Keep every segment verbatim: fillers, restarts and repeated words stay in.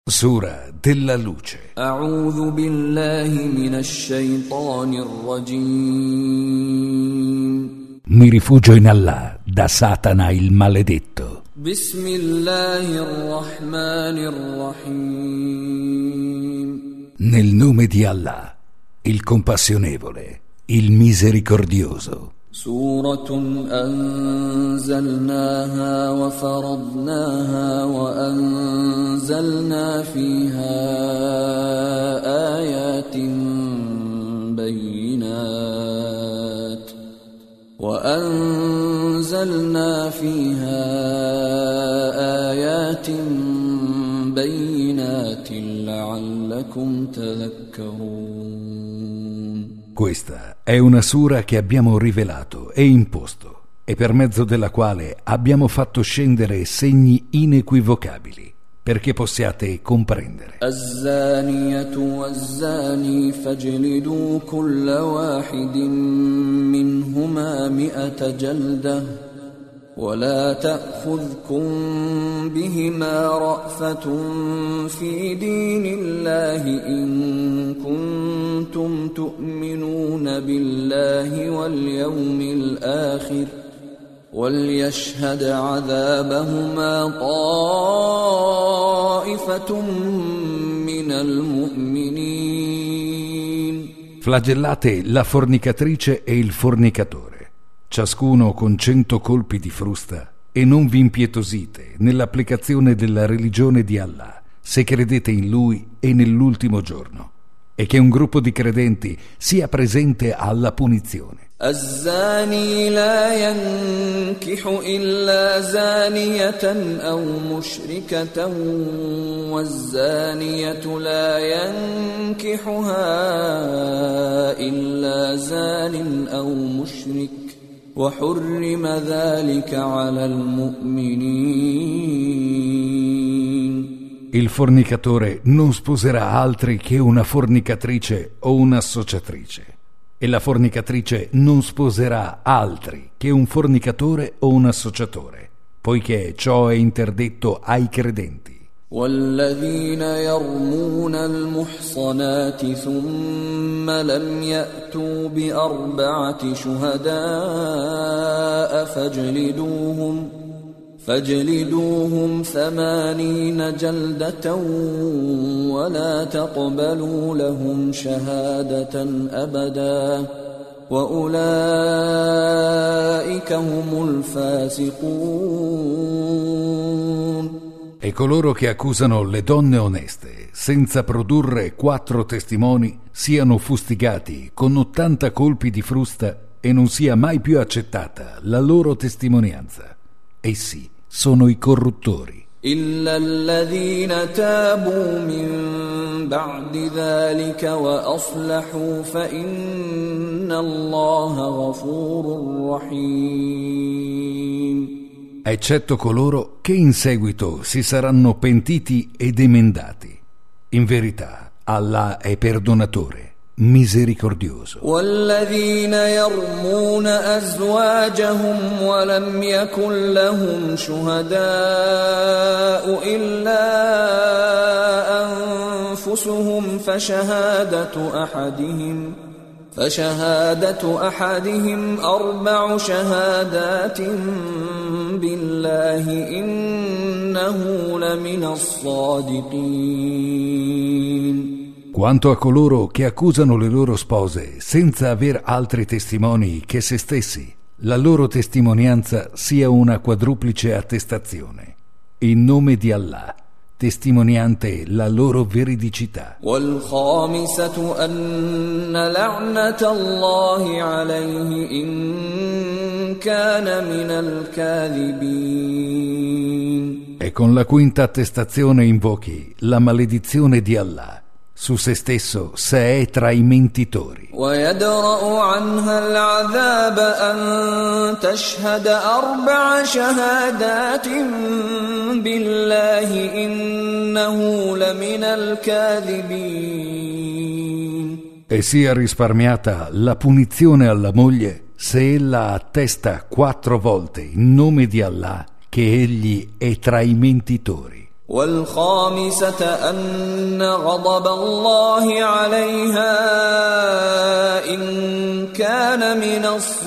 Sura della luce. A'udhu billahi minash shaitanir rajim. Mi rifugio in Allah da Satana il maledetto. Bismillahir rahmanir rahim. Nel nome di Allah, il compassionevole, il misericordioso. Suratun anzalnaha wa faradnaha wa anzalna fiha ayatin bayyinat wa anzalna fiha ayatin bayyinatin la'allakum tadhakkarun. Questa è una sura che abbiamo rivelato e imposto, e per mezzo della quale abbiamo fatto scendere segni inequivocabili, perché possiate comprendere. Az-zaniyatu waz-zani fajlidu kulla wahidin minhuma mi'ata jaldah ولا تأخذكم بهما رأفة في دين الله إن كنتم تؤمنون بالله واليوم الآخر وليشهد عذابهما طائفة من المؤمنين. Flagellate la fornicatrice e il fornicatore, ciascuno con cento colpi di frusta, e non vi impietosite nell'applicazione della religione di Allah, se credete in Lui e nell'ultimo giorno, e che un gruppo di credenti sia presente alla punizione. الزاني لا ينكح إلا زانية أو مشركة والزانية لا ينكحها إلا زان أو مشرك وحرم ذلك على المؤمنين. Il fornicatore non sposerà altri che una fornicatrice o un'associatrice, e la fornicatrice non sposerà altri che un fornicatore o un associatore, poiché ciò è interdetto ai credenti. والذين يرمون المحصنات ثم لم يأتوا بأربعة شهداء فاجلدوهم فاجلدوهم ثمانين جلدة ولا تقبلوا لهم شهادة أبدا وأولئك هم الفاسقون. E coloro che accusano le donne oneste senza produrre quattro testimoni siano fustigati con ottanta colpi di frusta e non sia mai più accettata la loro testimonianza. Essi sono i corruttori. إلا الذين تابوا من بعد ذلك وأصلحوا فإن الله غفور رحيم. Eccetto coloro che in seguito si saranno pentiti ed emendati. In verità, Allah è perdonatore, misericordioso. والذين يرمون أزواجهم ولم يكن لهم شهداء إلا أنفسهم فشهادة أحدهم فشهادة أحدهم أربع شهادات بالله إنه لمن الصادقين. Quanto a coloro che accusano le loro spose senza aver altri testimoni che se stessi, la loro testimonianza sia una quadruplice attestazione, in nome di Allah, testimoniante la loro veridicità. والخامسة أن لعنة الله عليه إن كان من الكاذبين. E con la quinta attestazione invochi la maledizione di Allah su se stesso se è tra i mentitori. ويدرأ عنها العذاب أن تشهد أربع شهادات بالله إنه لمن الكاذبين. E sia risparmiata la punizione alla moglie se ella attesta quattro volte in nome di Allah che egli è tra i mentitori. والخامسة أن غضب الله عليها إن كان من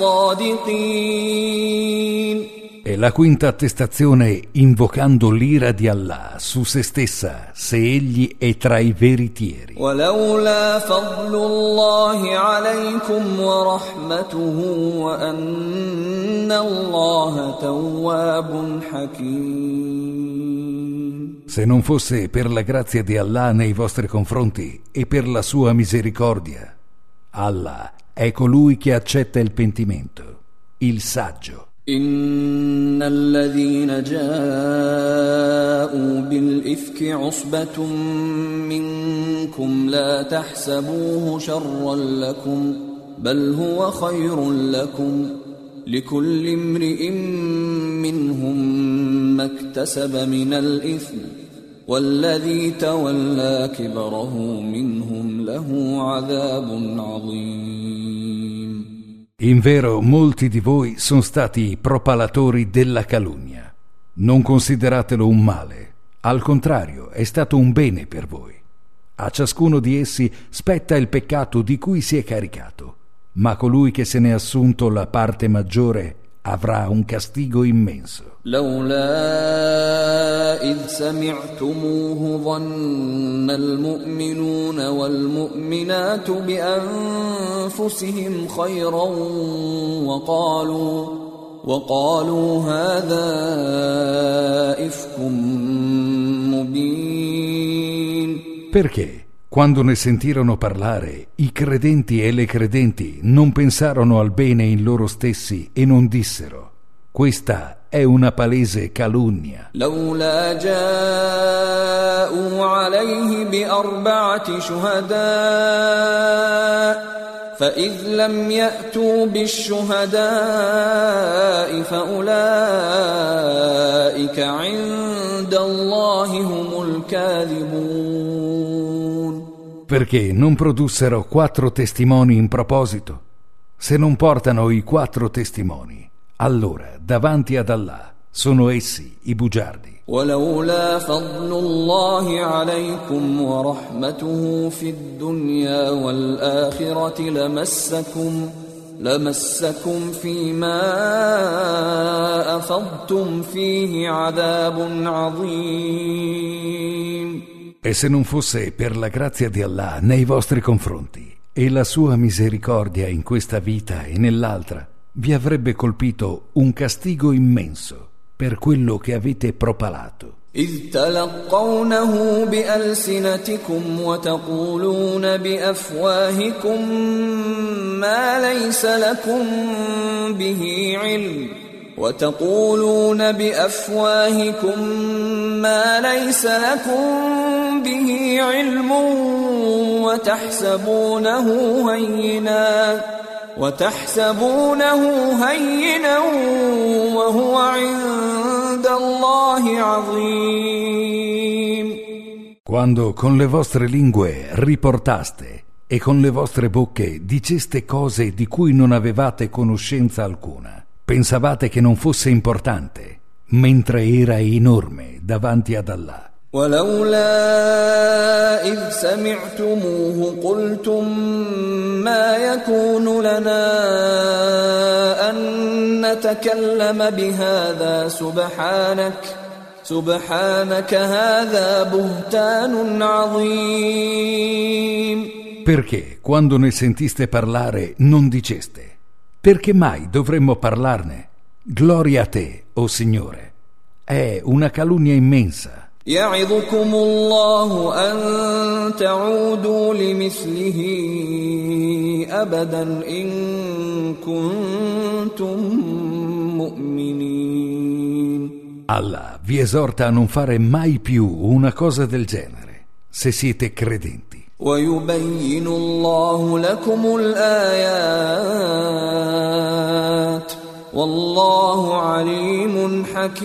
الصادقين. E la quinta attestazione invocando l'ira di Allah su se stessa se egli è tra i veritieri. ولولا فضل الله عليكم ورحمته وأن الله تواب حكيم. Se non fosse per la grazia di Allah nei vostri confronti e per la sua misericordia, Allah è colui che accetta il pentimento, il saggio. إن الذين جاءوا بالإفك عصبة منكم لا تحسبوه شرا لكم بل هو خير لكم لكل امرئ منهم ما اكتسب من الإثم والذي تولى كبره منهم له عذاب عظيم. In vero, molti di voi sono stati propalatori della calunnia. Non consideratelo un male, al contrario, è stato un bene per voi. A ciascuno di essi spetta il peccato di cui si è caricato, ma colui che se ne è assunto la parte maggiore avrà un castigo immenso. لولا إذ سمعتموه ظن المؤمنون والمؤمنات بأنفسهم خيرا وقالوا وقالوا هذا إفك مبين. Perché? Quando ne sentirono parlare, i credenti e le credenti non pensarono al bene in loro stessi e non dissero: questa è una palese calunnia. لولا جاءوا عليه بأربعة شهداء فإذ لم يأتوا بالشهداء فأولئك عند الله هم الكاذبون. Perché non produssero quattro testimoni in proposito? Se non portano i quattro testimoni, allora davanti ad Allah sono essi i bugiardi. ولولا فضل الله عليكم ورحمته في الدنيا والآخرة لمسكم لمسكم فيما أفضتم فيه عذاب عظيم. E se non fosse per la grazia di Allah nei vostri confronti e la sua misericordia in questa vita e nell'altra, vi avrebbe colpito un castigo immenso per quello che avete propalato. إذ تلقونه بألسنتكم وتقولون بأفواهكم ما ليس لكم به علم وتقولون بأفواهكم ما ليس لكم به علم وتحسبونه هينا وتحسبونه هينا وهو عند الله عظيم. Quando con le vostre lingue riportaste e con le vostre bocche diceste cose di cui non avevate conoscenza alcuna, pensavate che non fosse importante, mentre era enorme davanti ad Allah. ولولا إذ سمعتموه قلتم ما يكون لنا أن نتكلم بهذا سبحانك سبحانك هذا بهتان عظيم. Perché quando ne sentiste parlare non diceste: perché mai dovremmo parlarne? Gloria a te, o Signore, è una calunnia immensa. يعظكم الله أن تعودوا لمثله أبدا إن كنتم مؤمنين. Allah vi esorta a non fare mai più una cosa del genere, se siete credenti. ويبين الله لكم الآيات والله عليم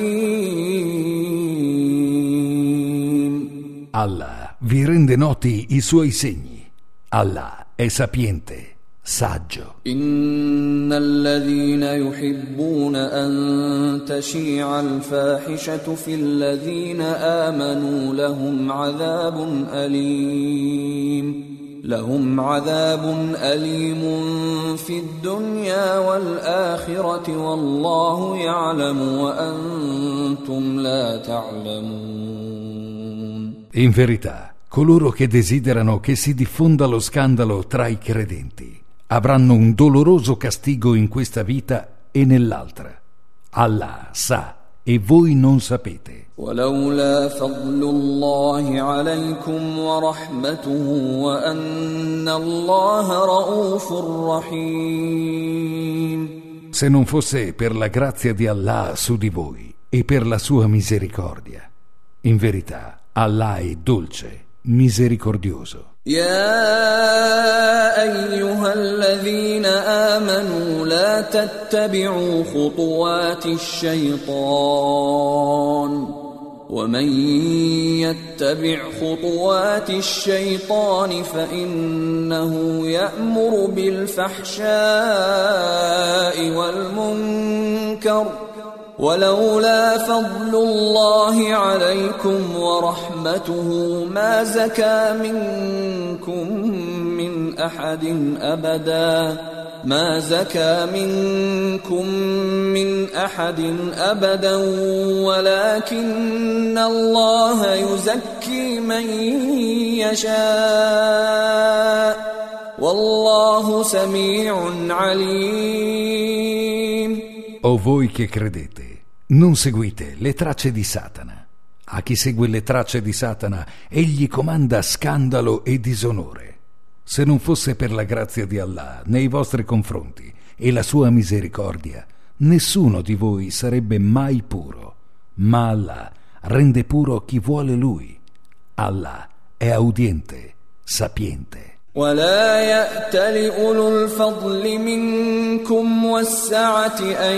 حكيم. Allah vi rende noti i suoi segni. Allah è sapiente saggio. إن الذين يحبون أن تشيع الفاحشة في الذين آمنوا لهم عذاب أليم لهم عذاب أليم في الدنيا والآخرة والله يعلم وأنتم لا تعلمون. In verità, coloro che desiderano che si diffonda lo scandalo tra i credenti avranno un doloroso castigo in questa vita e nell'altra. Allah sa e voi non sapete. ولولا فضل الله عليكم ورحمته وأن الله رؤوف رحيم. Se non fosse per la grazia di Allah su di voi e per la sua misericordia, in verità Allah è dolce, misericordioso. يا أيها الذين آمنوا لا تتبعوا خطوات الشيطان ومن يتبع خطوات الشيطان فإنه يأمر بالفحشاء والمنكر ولولا فضل الله عليكم ورحمته ما زكى منكم من أحد أبدا ما زكى منكم من أحد أبدا ولكن الله يزكي من يشاء والله سميع عليم. O voi che credete, non seguite le tracce di Satana. A chi segue le tracce di Satana, egli comanda scandalo e disonore. Se non fosse per la grazia di Allah nei vostri confronti e la sua misericordia, nessuno di voi sarebbe mai puro. Ma Allah rende puro chi vuole Lui. Allah è audiente, sapiente. ولا يأتل أولو الفضل منكم والسعة أن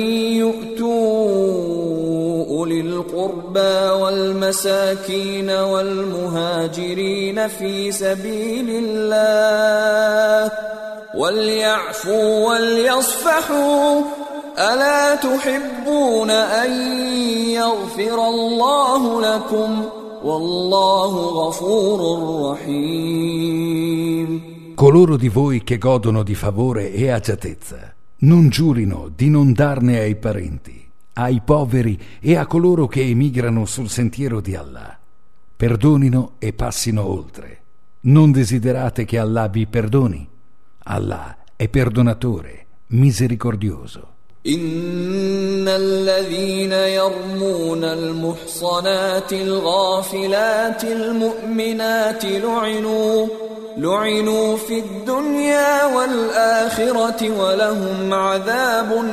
يؤتوا أولي القربى والمساكين والمهاجرين في سبيل الله وليعفوا وليصفحوا ألا تحبون أن يغفر الله لكم Wallahu ghafurur rahim. Coloro di voi che godono di favore e agiatezza non giurino di non darne ai parenti, ai poveri e a coloro che emigrano sul sentiero di Allah. Perdonino e passino oltre. Non desiderate che Allah vi perdoni? Allah è perdonatore, misericordioso. إن الذين يرمون المحصنات الغافلات المؤمنات لعنوا لعنوا في الدنيا والآخرة ولهم عذاب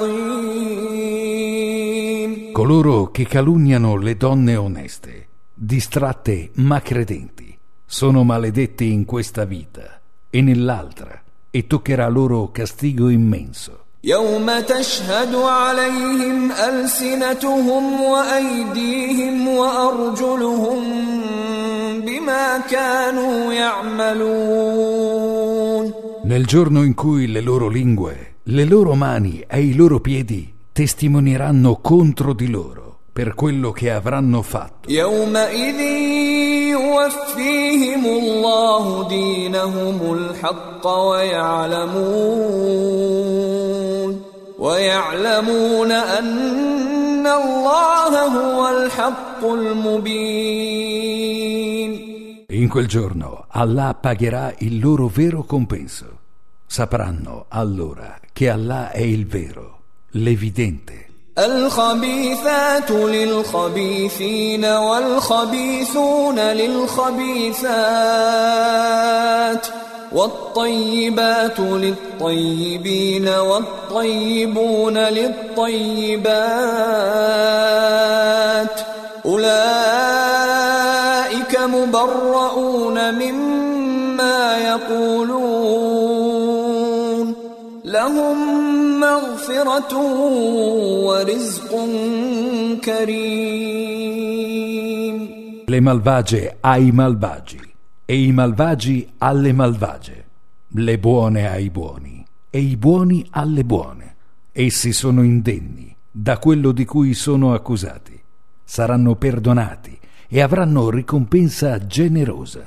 عظيم. Coloro che calunniano le donne oneste, distratte ma credenti, sono maledetti in questa vita e nell'altra, e toccherà loro castigo immenso. يوم تشهد عليهم ألسنتهم وأيديهم وأرجلهم بما كانوا يعملون. Nel giorno in cui le loro lingue, le loro mani e i loro piedi testimonieranno contro di loro per quello che avranno fatto. يومئذ يوفيهم الله دينهم الحق ويعلمون ويعلمون أن الله هو الحق المبين. In quel giorno Allah pagherà il loro vero compenso. Sapranno allora che Allah è il vero, l'evidente. الخبيثات للخبيثين والخبيثون للخبيثات والطيبات للطيبين والطيبون للطيبات أولئك مبرؤون مما يقولون لهم مغفرة ورزق كريم. Le malvagie ai malvagi e i malvagi alle malvagie. le buone ai buoni e i buoni alle buone. Essi sono indenni da quello di cui sono accusati, saranno perdonati e avranno ricompensa generosa.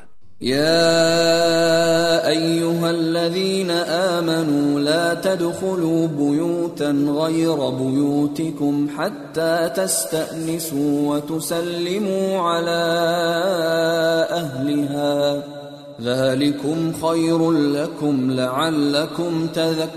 يا أيها الذين آمنوا لا تدخلوا بيوتا غير بيوتكم حتى تستأنسوا وتسلموا على أهلها ذلكم خير لكم لعلكم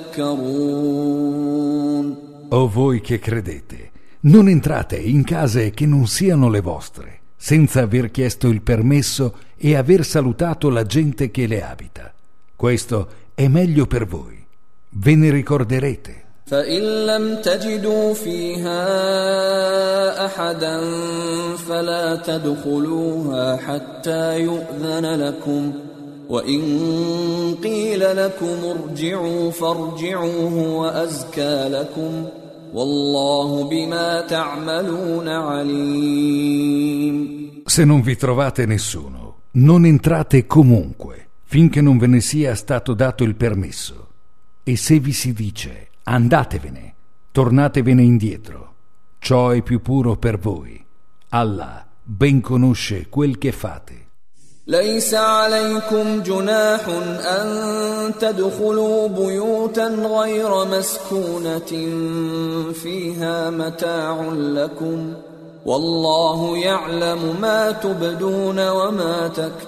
تذكرون. O voi che credete, non entrate in case che non siano le vostre, senza aver chiesto il permesso e aver salutato la gente che le abita. Questo è meglio per voi. Ve ne ricorderete. فإن لم تجدوا فيها أحدا فلا تدخلوها حتى يؤذن لكم وإن قيل لكم ارجعوا فارجعوا هو أزكى لكم والله بما تعملون عليم. Se non vi trovate nessuno, non entrate comunque, finché non ve ne sia stato dato il permesso. E se vi si dice andatevene, tornatevene indietro, ciò è più puro per voi. Allah ben conosce quel che fate. ليس عليكم جناح أن تدخلوا بيوتا غير مسكونة فيها متاع لكم والله يعلم ما تبدون وما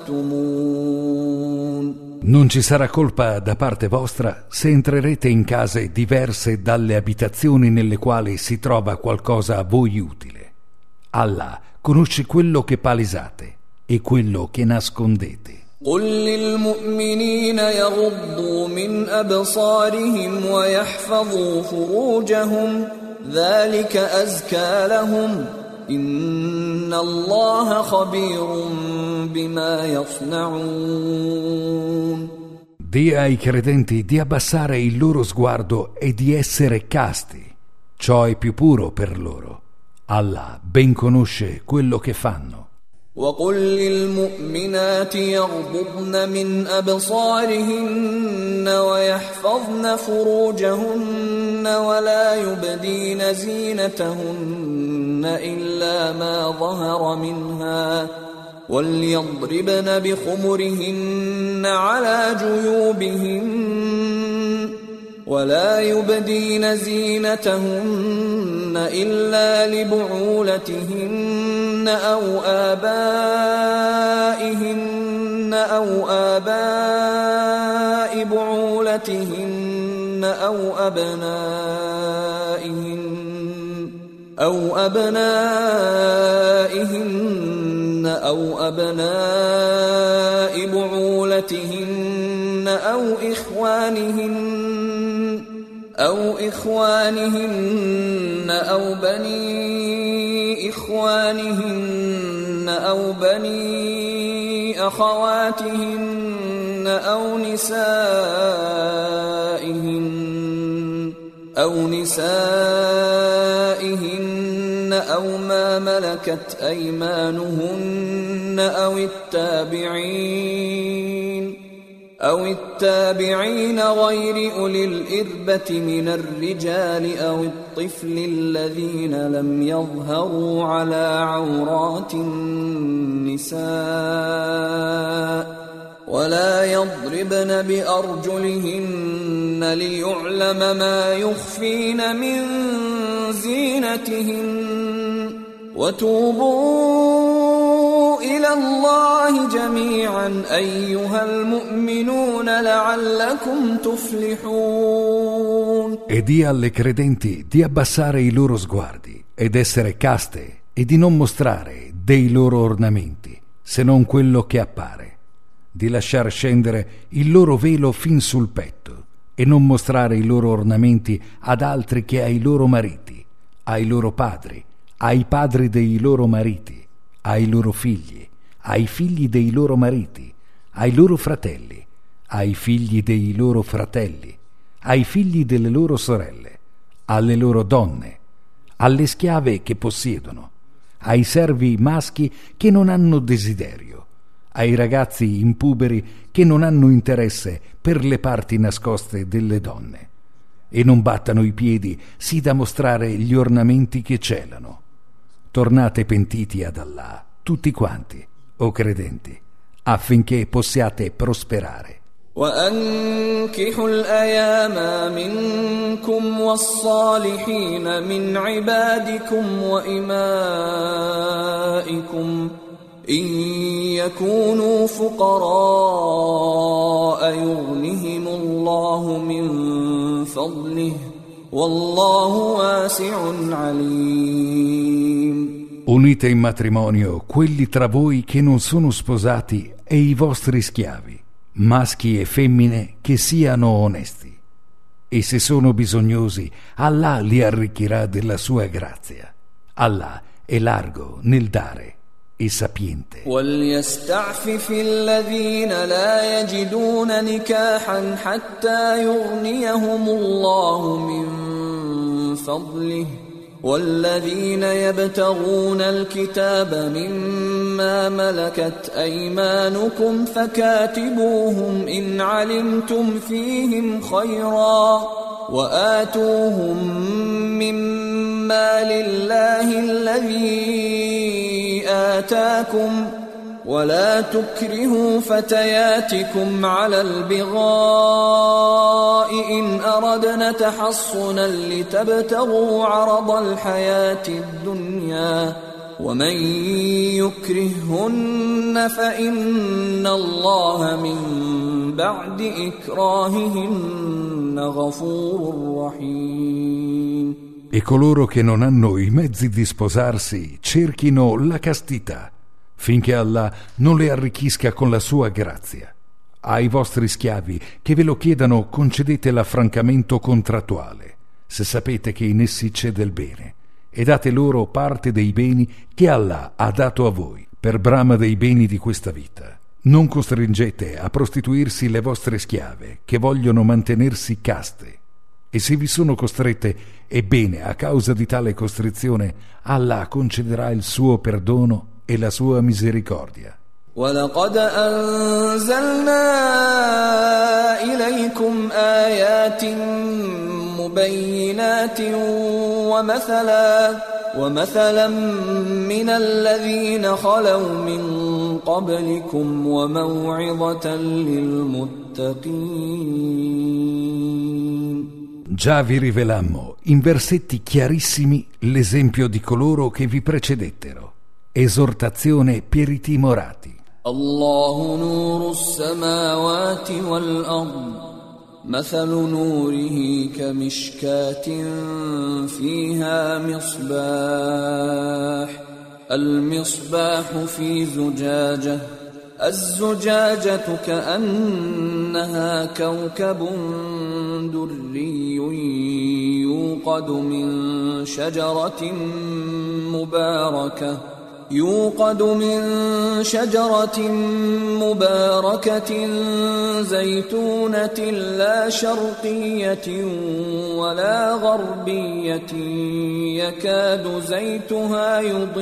تكتمون. Non ci sarà colpa da parte vostra se entrerete in case diverse dalle abitazioni nelle quali si trova qualcosa a voi utile. Allah conosce quello che palesate e quello che nascondete. قل للمؤمنين يغضوا من أبصارهم ويحفظوا فروجهم ذلك أزكى لهم إن الله خبير بما يصنعون. Dì ai credenti di abbassare il loro sguardo e di essere casti. Ciò è più puro per loro. Allah ben conosce quello che fanno. وقل للمؤمنات يغضضن من أبصارهن ويحفظن فروجهن ولا يبدين زينتهن إلا ما ظهر منها وليضربن بخمرهن على جيوبهن ولا يبدين زينتهن إلا لبعولتهن أو آبائهن أو آباء بعولتهن أو أبنائهن أو أبنائهن أو أبناء بعولتهن أو إخوانهن أو إخوانهن أو بني إخوانهن أو بني أخواتهن أو نسائهن أو نسائهن أو ما ملكت أيمانهن أو التابعين أو التابعين غير أولي الإربة من الرجال أو الطفل الذين لم يظهروا على عورات النساء ولا يضربن بأرجلهن ليعلم ما يخفين من زينتهن وتوبوا إلى الله جميعا أيها المؤمنون لعلكم تفلحون. E di alle credenti di abbassare i loro sguardi ed essere caste e di non mostrare dei loro ornamenti se non quello che appare, di lasciar scendere il loro velo fin sul petto e non mostrare i loro ornamenti ad altri che ai loro mariti, ai loro padri, ai padri dei loro mariti, ai loro figli, ai figli dei loro mariti, ai loro fratelli, ai figli dei loro fratelli, ai figli delle loro sorelle, alle loro donne, alle schiave che possiedono, ai servi maschi che non hanno desiderio, ai ragazzi impuberi che non hanno interesse per le parti nascoste delle donne, e non battano i piedi sì da mostrare gli ornamenti che celano. Tornate pentiti ad Allah, tutti quanti, o credenti, affinché possiate prosperare. وأنكحوا الأيام منكم والصالحين من عبادكم وإمائكم إن يكونوا فقراء يغنهم الله من فضله والله واسع عليم. Unite in matrimonio quelli tra voi che non sono sposati e i vostri schiavi, maschi e femmine che siano onesti, e se sono bisognosi Allah li arricchirà della sua grazia. Allah è largo nel dare e sapiente. وَلْيَسْتَعْفِفِ الَّذِينَ لَا يَجِدُونَ نِكَاحًا حَتَّى يُغْنِيَهُمُ اللَّهُ مِنْ فَضْلِهِ والذين يبتغون الكتاب مما ملكت أيمانكم فكاتبوهم إن علمتم فيهم خيرا وآتوهم مما لله الذي آتاكم ولا تكرهوا فتياتكم على البغاء إن أردنا تحصنا لتبتغوا عرض الحياة الدنيا ومن يكرههن فإن الله من بعد إكراههن غفور رحيم. E coloro che non hanno i mezzi di sposarsi cerchino la castità, finché Allah non le arricchisca con la sua grazia. Ai vostri schiavi che ve lo chiedano concedete l'affrancamento contrattuale, se sapete che in essi c'è del bene, e date loro parte dei beni che Allah ha dato a voi, per brama dei beni di questa vita. Non costringete a prostituirsi le vostre schiave, che vogliono mantenersi caste. E se vi sono costrette, ebbene, a causa di tale costrizione, Allah concederà il suo perdono e la sua misericordia. وَلَقَدْ أَنزَلْنَا إِلَيْكُمْ آيَاتٍ مُبَيِّنَاتٍ وَمَثَلًا وَمَثَلًا مِنَ الَّذِينَ خَلَوْا مِنْ قَبْلِكُمْ وَمَوْعِظَةً لِلْمُتَّقِينَ. Già vi rivelammo in versetti chiarissimi l'esempio di coloro che vi precedettero, esortazione per i timorati. Allahu nuru as-samawati wal-ard mathalu nurihi kamishkatin fiha misbah al-misbahu fi zujajah الزجاجة كأنها كوكب دري يوقد من شجرة مباركة يوقد من شجرة مباركة زيتونة لا شرقية ولا غربية يكاد زيتها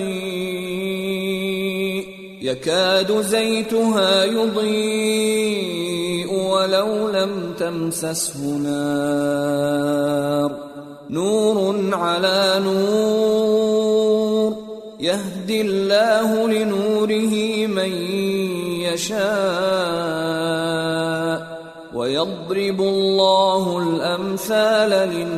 يضيء يكاد زيتها يضيء ولو لم تمسسه نار نور على نور يهدي الله لنوره من يشاء ويضرب الله الأمثال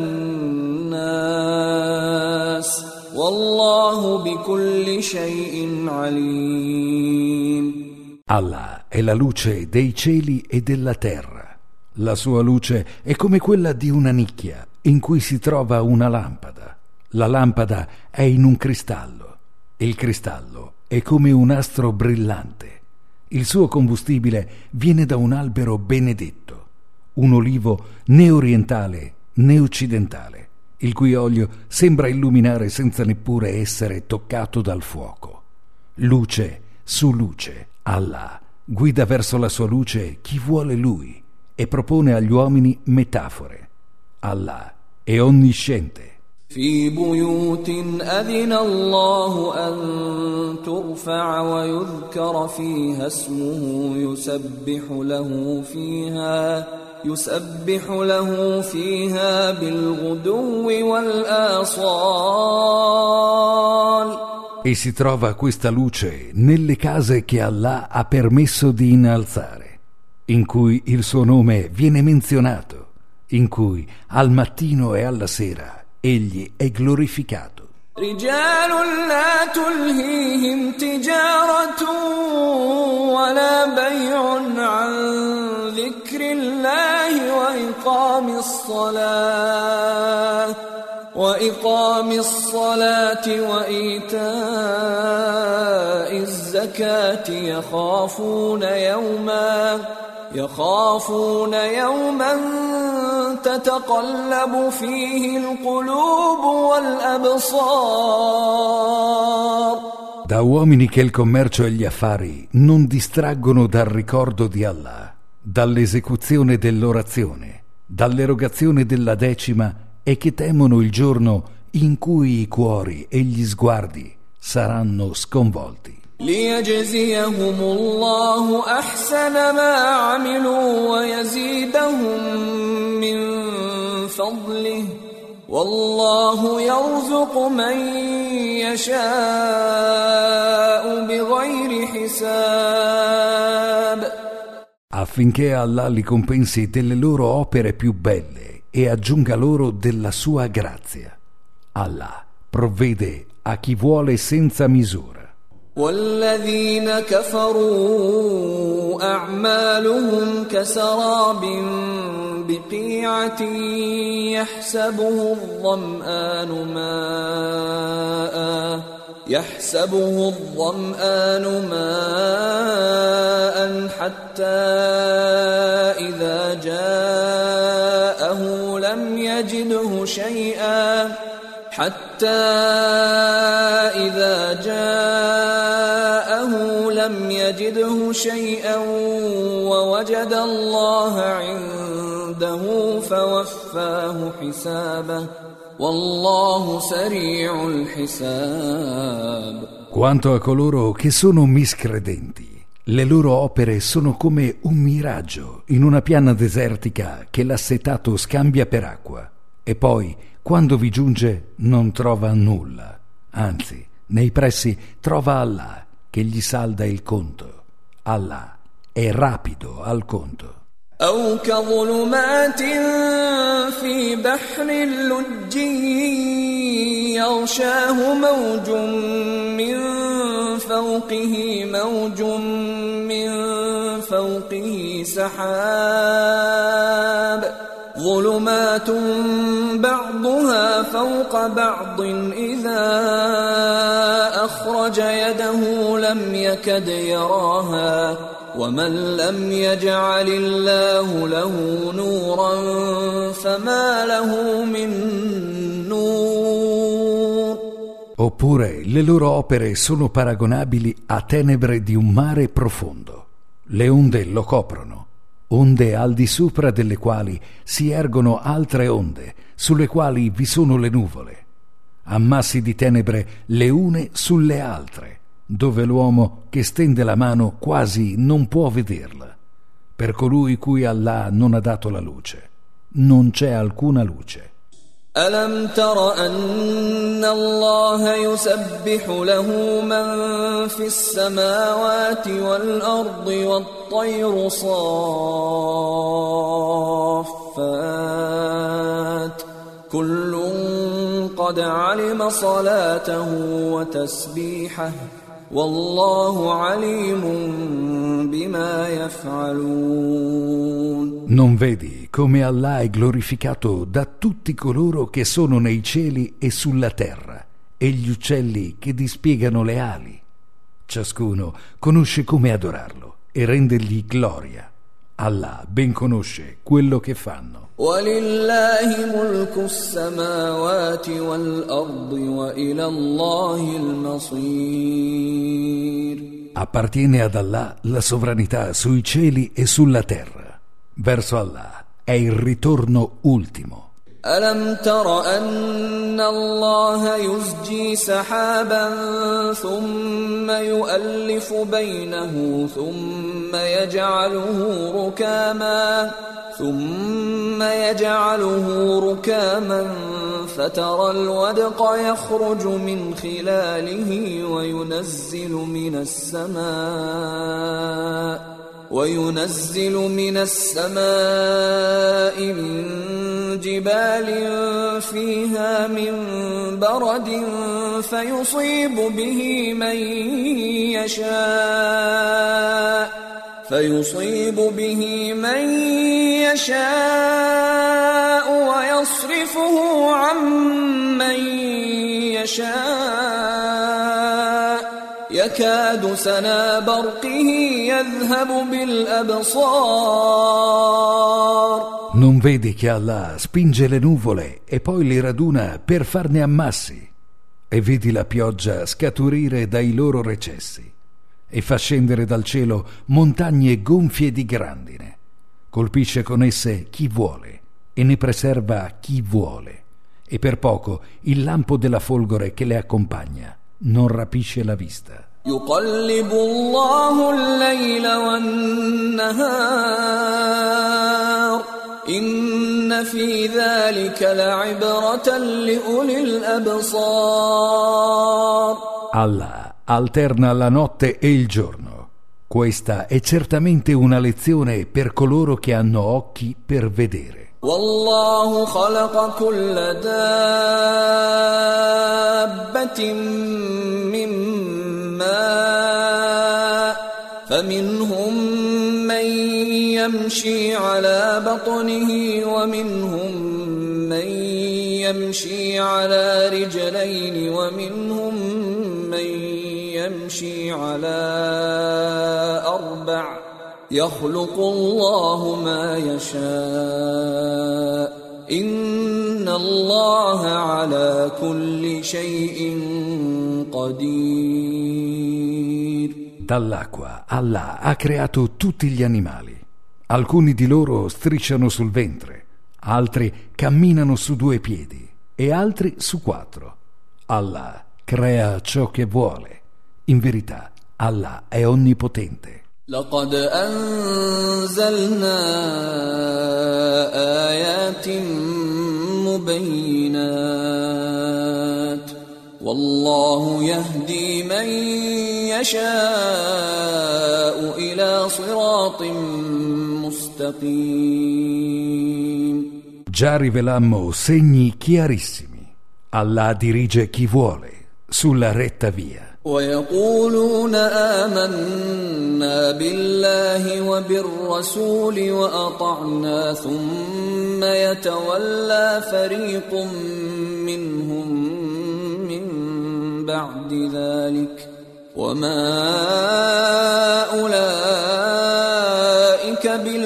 للناس والله بكل شيء عليم. Allah è la luce dei cieli e della terra. La sua luce è come quella di una nicchia in cui si trova una lampada. La lampada è in un cristallo. Il cristallo è come un astro brillante. Il suo combustibile viene da un albero benedetto, un olivo né orientale né occidentale, il cui olio sembra illuminare senza neppure essere toccato dal fuoco. Luce su luce, Allah guida verso la sua luce chi vuole Lui e propone agli uomini metafore. Allah è onnisciente. في بيوت أذن الله أن ترفع ويذكر فيها اسمه يسبح له فيها يسبح له فيها بالغدو والآصال. E si trova questa luce nelle case che Allah ha permesso di innalzare, in cui il suo nome viene menzionato, in cui al mattino e alla sera egli è glorificato. رجال لا تلهيهم تجارة ولا بيع عن ذكر الله وإقام الصلاة وإقام الصلاة وإيتاء الزكاة يخافون يوما يخافون يوما تتقلب فيه القلوب والأبصار. Da uomini che il commercio e gli affari non distraggono dal ricordo di Allah, dall'esecuzione dell'orazione, dall'erogazione della decima, e che temono il giorno in cui i cuori e gli sguardi saranno sconvolti. ليجزيهم الله أحسن ما عملوا ويزيدهم من فضله والله يرزق من يشاء بغير حساب. Affinché Allah li compensi delle loro opere più belle e aggiunga loro della sua grazia. Allah provvede a chi vuole senza misura. والذين كفروا أعمالهم كسراب بقيعة يحسبه الظمآن ماء يحسبه الظمآن ماء حتى إذا جاءه لم يجده شيئا حتى إذا جاءه لم يجده شيئا ووجد الله عنده فوفاه حسابه والله سريع الحساب. Quanto a coloro che sono miscredenti, le loro opere sono come un miraggio in una piana desertica che l'assetato scambia per acqua e poi, quando vi giunge, non trova nulla. Anzi, nei pressi trova Allah che gli salda il conto. Allah è rapido al conto. أو كظلمات في بحر اللج يغشاه موج من فوقه موج من فوقه سحاب ظلمات بعضها فوق بعض إذا أخرج يده لم يكد يراها ومن لم يجعل الله له نورا فما له من نور. Oppure le loro opere sono paragonabili a tenebre di un mare profondo. Le onde lo coprono, onde al di sopra delle quali si ergono altre onde, sulle quali vi sono le nuvole. Ammassi di tenebre le une sulle altre, dove l'uomo che stende la mano quasi non può vederla. Per colui cui Allah non ha dato la luce, non c'è alcuna luce. ألم تر أن الله يسبح له من في السماوات والأرض والطير صافات كل قد علم صلاته وتسبيحه والله عليم بما يفعلون. Non vedi come Allah è glorificato da tutti coloro che sono nei cieli e sulla terra e gli uccelli che dispiegano le ali? Ciascuno conosce come adorarlo e rendergli gloria. Allah ben conosce quello che fanno. ولله ملك السماوات والأرض وإلى الله المصير. Appartiene ad Allah la sovranità sui cieli e sulla terra. Verso Allah è il ritorno ultimo. ألم تر أن الله يزجي سحابا ثم يؤلف بينه ثم يجعله ركاما ثم يجعله ركاما فترى الودق يخرج من خلاله وينزل من السماء وينزل من السماء من جبال فيها من برد فيصيب به من يشاء فيصيب به من يشاء ويصرفه عن من يشاء يكاد سنا برقه يذهب بالأبصار. Non vedi che Allah spinge le nuvole e poi le raduna per farne ammassi, e vedi la pioggia scaturire dai loro recessi, e fa scendere dal cielo montagne gonfie di grandine, colpisce con esse chi vuole e ne preserva chi vuole, e per poco il lampo della folgore che le accompagna non rapisce la vista. يقلب الله الليل والنهار إن في ذلك لعبرة لأولي الأبصار. Allah alterna la notte e il giorno. Questa è certamente una lezione per coloro che hanno occhi per vedere. والله خلق كل دابة من ماء فمنهم من يمشي على بطنه ومنهم من يمشي على رجلين ومنهم من يمشي على أربع يخلق الله ما يشاء إن الله على كل شيء قدير. Dall'acqua Allah ha creato tutti gli animali. Alcuni di loro strisciano sul ventre, altri camminano su due piedi e altri su quattro. Allah crea ciò che vuole. In verità, Allah è onnipotente. لقد أنزلنا آيات مبينات والله يهدي من يشاء إلى صراط مستقيم. Già rivelammo segni chiarissimi. Allah dirige chi vuole sulla retta via. ويقولون آمنا بالله وبالرسول وأطعنا ثم يتولى فريق منهم من بعد ذلك وما أولئك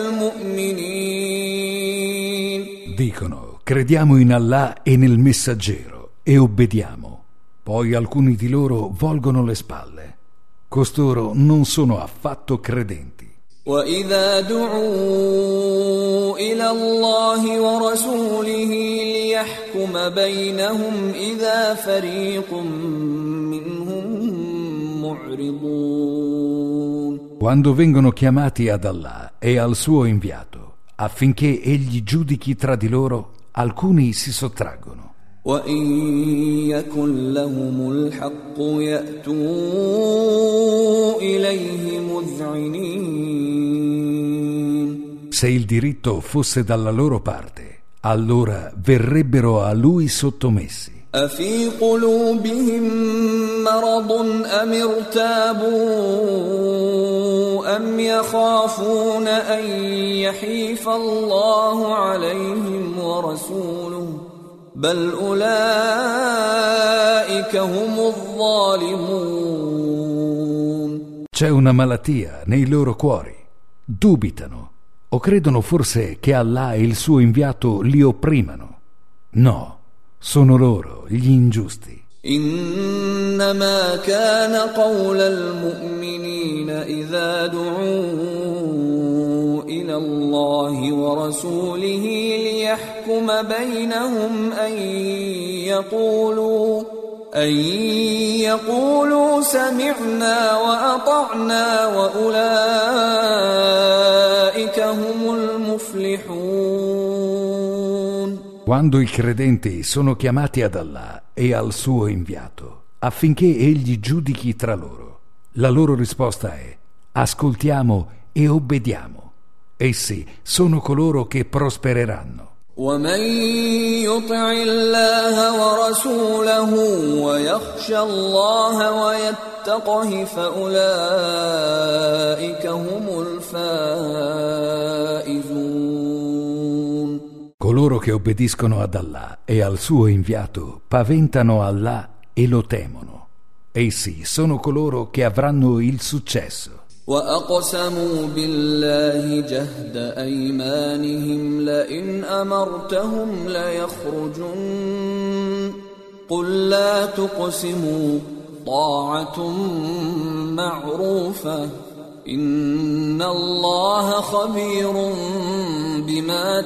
بالمؤمنين. Dicono: crediamo in Allah e nel messaggero e obbediamo. Poi alcuni di loro volgono le spalle. Costoro non sono affatto credenti. وَإِذَا دُعُوا إِلَى اللَّهِ وَرَسُولِهِ لِيَحْكُمَ بَيْنَهُمْ إِذَا فَرِيقٌ مِّنْهُمْ مُعْرِضُونَ. Quando vengono chiamati ad Allah e al suo inviato, affinché egli giudichi tra di loro, alcuni si sottraggono. وَإِن يَكُن لَّهُمُ الْحَقُّ يَأْتُوا إِلَيْهِ مُذْعِنِينَ. Se il diritto fosse dalla loro parte, allora verrebbero a lui sottomessi. أَفِي قُلُوبِهِم مَّرَضٌ أَمِ ارْتَابُوا أَمْ يَخَافُونَ أَن يَحِيفَ اللَّهُ عَلَيْهِمْ وَرَسُولُهُ بل أولئك هم الظالمون. C'è una malattia nei loro cuori. Dubitano o credono forse che Allah e il suo inviato li opprimano. No, sono loro gli ingiusti. إنما كان قول المؤمنين إذا دعوا إلى الله ورسوله ليحكم بينهم أن يقولوا أن يقولوا سمعنا وأطعنا وأولئك هم المفلحون. Quando i credenti sono chiamati ad Allah e al suo inviato, affinché egli giudichi tra loro, la loro risposta è: ascoltiamo e obbediamo. Essi sono coloro che prospereranno. ومن يطع الله ورسوله ويخشى الله ويتقه فأولئك هم الفائزون. Coloro che obbediscono ad Allah e al suo inviato paventano Allah e lo temono. Essi sono coloro che avranno il successo. وأقسموا بالله جهد أيمانهم لئن أمرتهم ليخرجن قل لا تقسموا طاعة معروفة إن الله خبير بما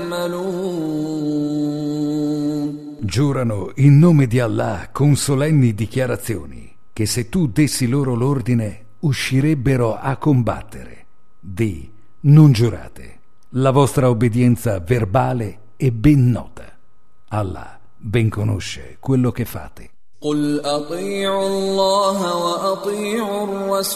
تعملون. Giurano in nome di Allah con solenni dichiarazioni che se tu dessi loro l'ordine uscirebbero a combattere. Di, non giurate. La vostra obbedienza verbale è ben nota. Allah ben conosce quello che fate. قل أطيعوا الله وأطيعوا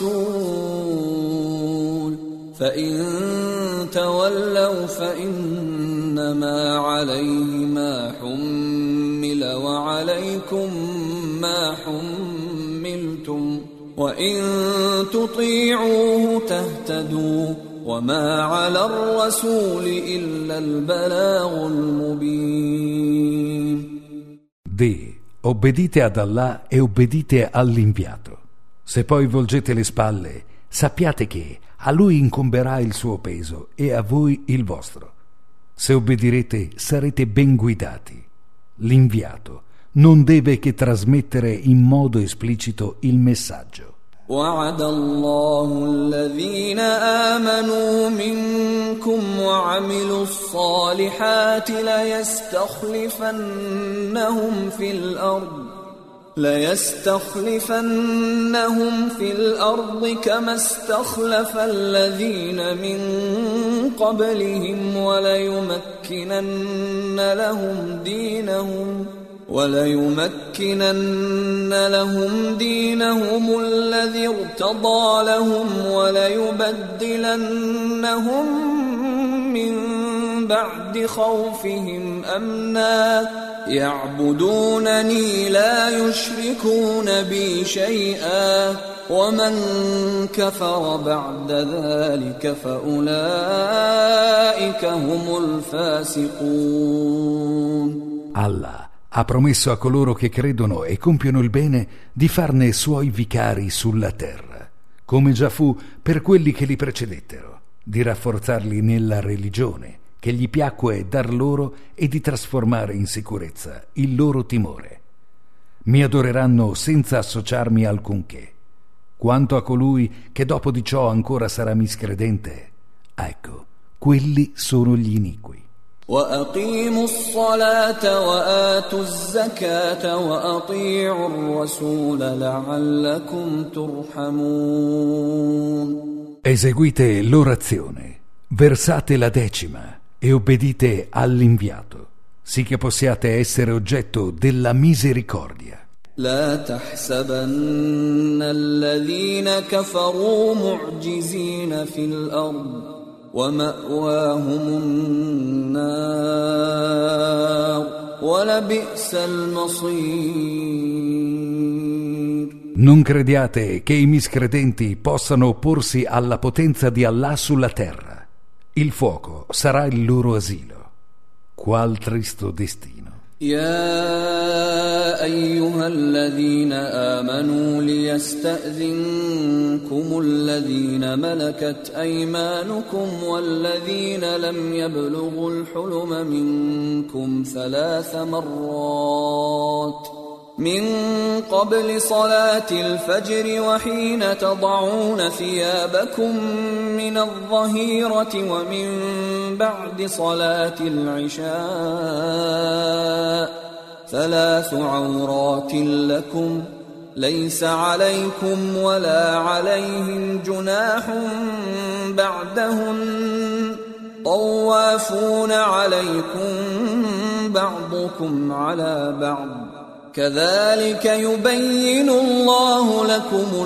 الرسول فإن تولوا فإنما عليه ما حمل وعليكم ما حملتم وإن تطيعوه تهتدوا وما على الرسول إلا البلاغ المبين. Di, obbedite ad Allah e obbedite all'inviato. Se poi volgete le spalle, sappiate che a lui incomberà il suo peso e a voi il vostro. Se obbedirete sarete ben guidati. L'inviato non deve che trasmettere in modo esplicito il messaggio. وعد الله الذين آمنوا منكم وعملوا الصالحات ليستخلفنهم في الأرض ليستخلفنهم في الأرض كما استخلف الذين من قبلهم وليمكنن لهم دينهم وليمكنن لهم دينهم الذي ارتضى لهم وليبدلنهم من بعد خوفهم أمنا يعبدونني لا يشركون بي شيئا ومن كفر بعد ذلك فأولئك هم الفاسقون. Allah ha promesso a coloro che credono e compiono il bene di farne suoi vicari sulla terra, come già fu per quelli che li precedettero, di rafforzarli nella religione che gli piacque dar loro e di trasformare in sicurezza il loro timore. Mi adoreranno senza associarmi alcunché. Quanto a colui che dopo di ciò ancora sarà miscredente, ecco, quelli sono gli iniqui. وأقيموا الصلاة وآتوا الزكاة وأطيعوا الرسول لعلكم ترحمون. Eseguite l'orazione, versate la decima e obbedite all'inviato, sì che possiate essere oggetto della misericordia. لا تحسبن الذين كفروا معجزين في الأرض ومأواهم النار ولبئس المصير. Non crediate che i miscredenti possano opporsi alla potenza di Allah sulla terra. Il fuoco sarà il loro asilo. Qual tristo destino. يا أيها الذين آمنوا ليستأذنكم الذين ملكت أيمانكم والذين لم يبلغوا الحلم منكم ثلاث مرات من قبل صلاة الفجر وحين تضعون ثيابكم من الظهيرة ومن بعد صلاة العشاء ثلاث عورات لكم ليس عليكم ولا عليهم جناح بعدهن طوافون عليكم بعضكم على بعض كذلك يبين الله لكم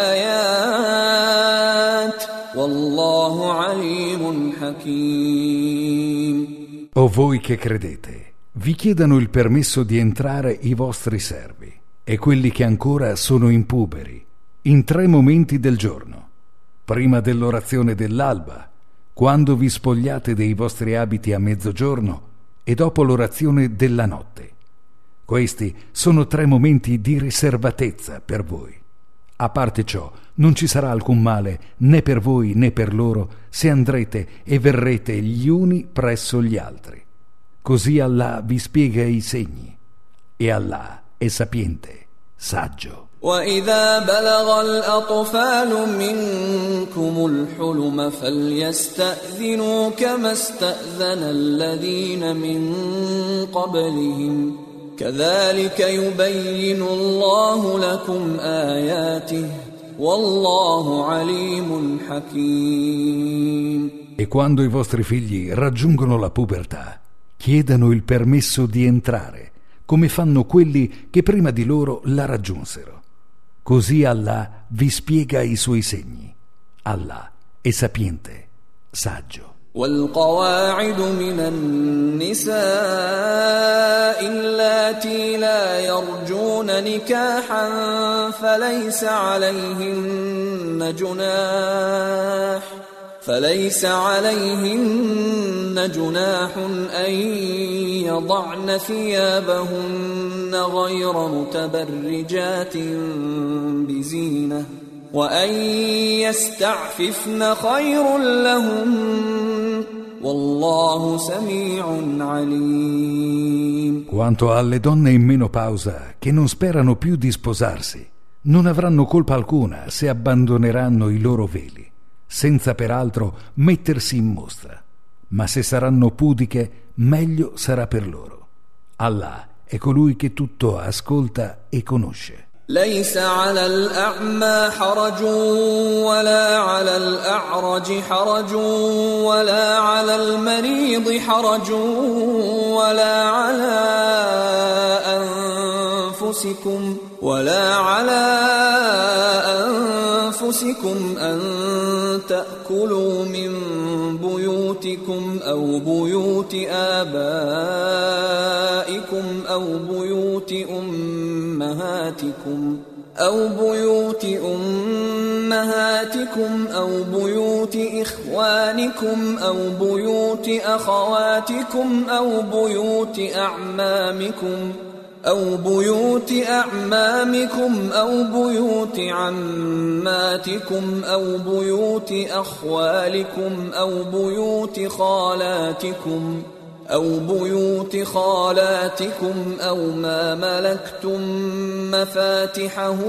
الآيات والله عليم حكيم. O voi che credete, vi chiedano il permesso di entrare i vostri servi e quelli che ancora sono impuberi in tre momenti del giorno: prima dell'orazione dell'alba, quando vi spogliate dei vostri abiti a mezzogiorno, e dopo l'orazione della notte. Questi sono tre momenti di riservatezza per voi. A parte ciò, non ci sarà alcun male né per voi né per loro se andrete e verrete gli uni presso gli altri. Così Allah vi spiega i segni, e Allah è sapiente, saggio. وَإِذَا بَلَغَ الْأَطْفَالُ مِنكُمُ الْحُلُمَ فَلْيَسْتَأْذِنُوا كَمَا اسْتَأْذَنَ الَّذِينَ مِن قَبْلِهِمْ كَذَلِكَ يُبَيِّنُ اللَّهُ لَكُمْ آيَاتِهِ وَاللَّهُ عَلِيمٌ حَكِيمٌ. E quando i vostri figli raggiungono la pubertà, chiedano il permesso di entrare, come fanno quelli che prima di loro la raggiunsero. Così Allah vi spiega i suoi segni. Allah è sapiente, saggio. والقواعد من النساء اللاتي لا يرجون نكاحا فليس عليهن جناح فليس عليهن جناح أن يضعن ثيابهن غير متبرجات بزينة وأن يستعففن خير لهم والله سميع عليم. Quanto alle donne in menopausa che non sperano più di sposarsi, non avranno colpa alcuna se abbandoneranno i loro veli, senza peraltro mettersi in mostra. Ma se saranno pudiche, meglio sarà per loro. Allah è colui che tutto ascolta e conosce. ليس على الأعمى حرج ولا على الأعرج حرج ولا على المريض حرج ولا على أنفسكم ولا على أنفسكم أن تأكلوا من بيوتكم أو بيوت آبائكم أو بيوت أمهاتكم أو بيوت أمهاتكم أو بيوت إخوانكم أو بيوت أخواتكم أو بيوت أعمامكم أو بيوت أعمامكم أو بيوت عماتكم أو بيوت أخوالكم أو بيوت خالاتكم أو بيوت خالاتكم أو ما ملكتم مفاتحه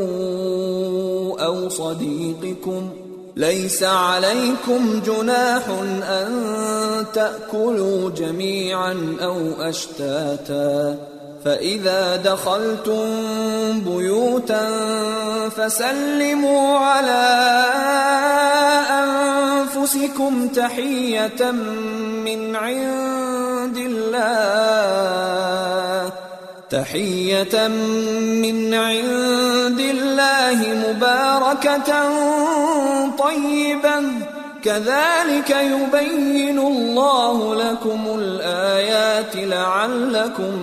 أو صديقكم ليس عليكم جناح أن تأكلوا جميعا أو أشتاتا فإذا دخلتم بيوتا فسلموا على أنفسكم تحية من عند الله تحية من عند الله مباركة طيبة كذلك يبين الله لكم الآيات لعلكم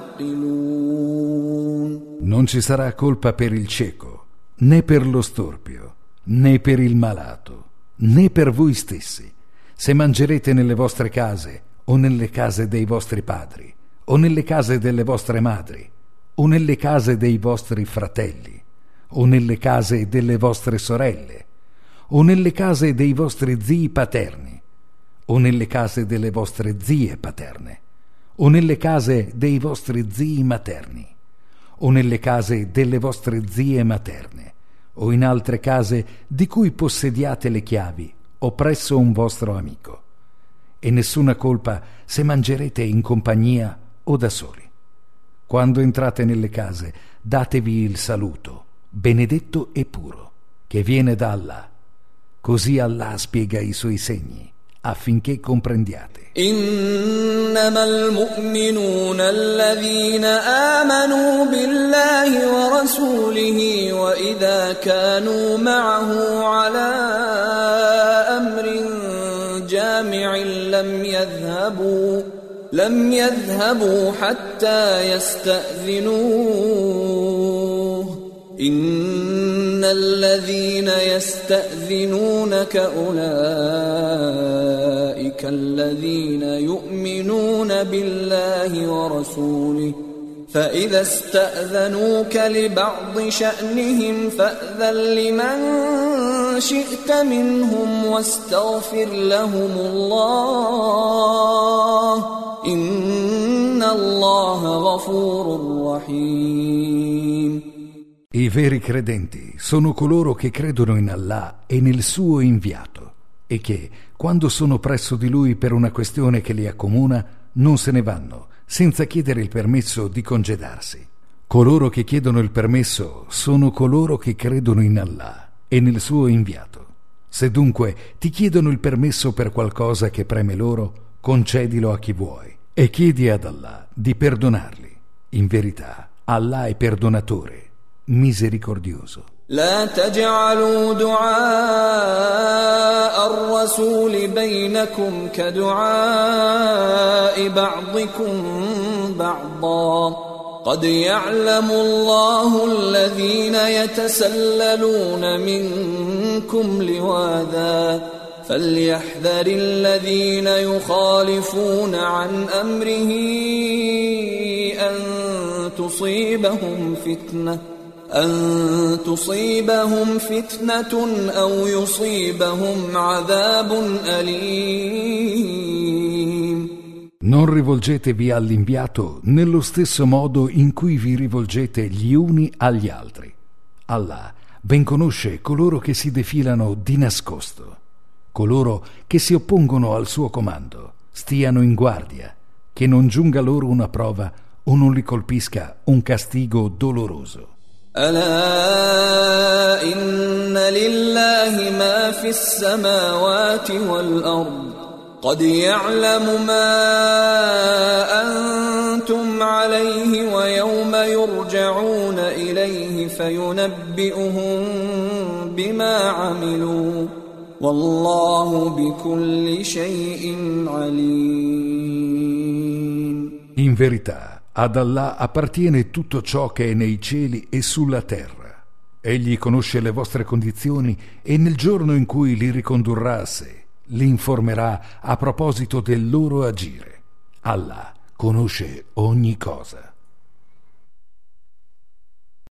تعقلون. Non ci sarà colpa per il cieco, né per lo storpio, né per il malato, né per voi stessi, se mangerete nelle vostre case o nelle case dei vostri padri, o nelle case delle vostre madri, o nelle case dei vostri fratelli, o nelle case delle vostre sorelle, o nelle case dei vostri zii paterni, o nelle case delle vostre zie paterne, o nelle case dei vostri zii materni, o nelle case delle vostre zie materne, o in altre case di cui possediate le chiavi, o presso un vostro amico. E nessuna colpa se mangerete in compagnia o da soli. Quando entrate nelle case, datevi il saluto, benedetto e puro, che viene da Allah. Così Allah spiega i suoi segni, affinché comprendiate. إنما المؤمنون الذين آمنوا بالله ورسوله وإذا كانوا معه على أمر جامع لم يذهبوا لم يذهبوا حتى يستأذنوه إن الذين يستأذنونك أولئك الذين يؤمنون بالله ورسوله فإذا استأذنوك لبعض شأنهم فأذن لمن شئت منهم واستغفر لهم الله إن الله غفور رحيم. I veri credenti sono coloro che credono in Allah e nel suo inviato e che, quando sono presso di lui per una questione che li accomuna, non se ne vanno senza chiedere il permesso di congedarsi. Coloro che chiedono il permesso sono coloro che credono in Allah e nel suo inviato. Se dunque ti chiedono il permesso per qualcosa che preme loro, concedilo a chi vuoi e chiedi ad Allah di perdonarli. In verità, Allah è perdonatore, misericordioso. لا تجعلوا دعاء الرسول بينكم كدعاء بعضكم بعضا قد يعلم الله الذين يتسللون منكم لواذا فليحذر الذين يخالفون عن أمره أن تصيبهم فتنة أن تصيبهم فتنة أو يصيبهم عذاب أليم. Non rivolgetevi all'inviato nello stesso modo in cui vi rivolgete gli uni agli altri. Allah ben conosce coloro che si defilano di nascosto. Coloro che si oppongono al suo comando stiano in guardia, che non giunga loro una prova o non li colpisca un castigo doloroso. ألا إن لله ما في السماوات والأرض قد يعلم ما أنتم عليه ويوم يرجعون إليه فينبئهم بما عملوا والله بكل شيء عليم. In verità, ad Allah appartiene tutto ciò che è nei cieli e sulla terra. Egli conosce le vostre condizioni e nel giorno in cui li ricondurrà a sé, li informerà a proposito del loro agire. Allah conosce ogni cosa.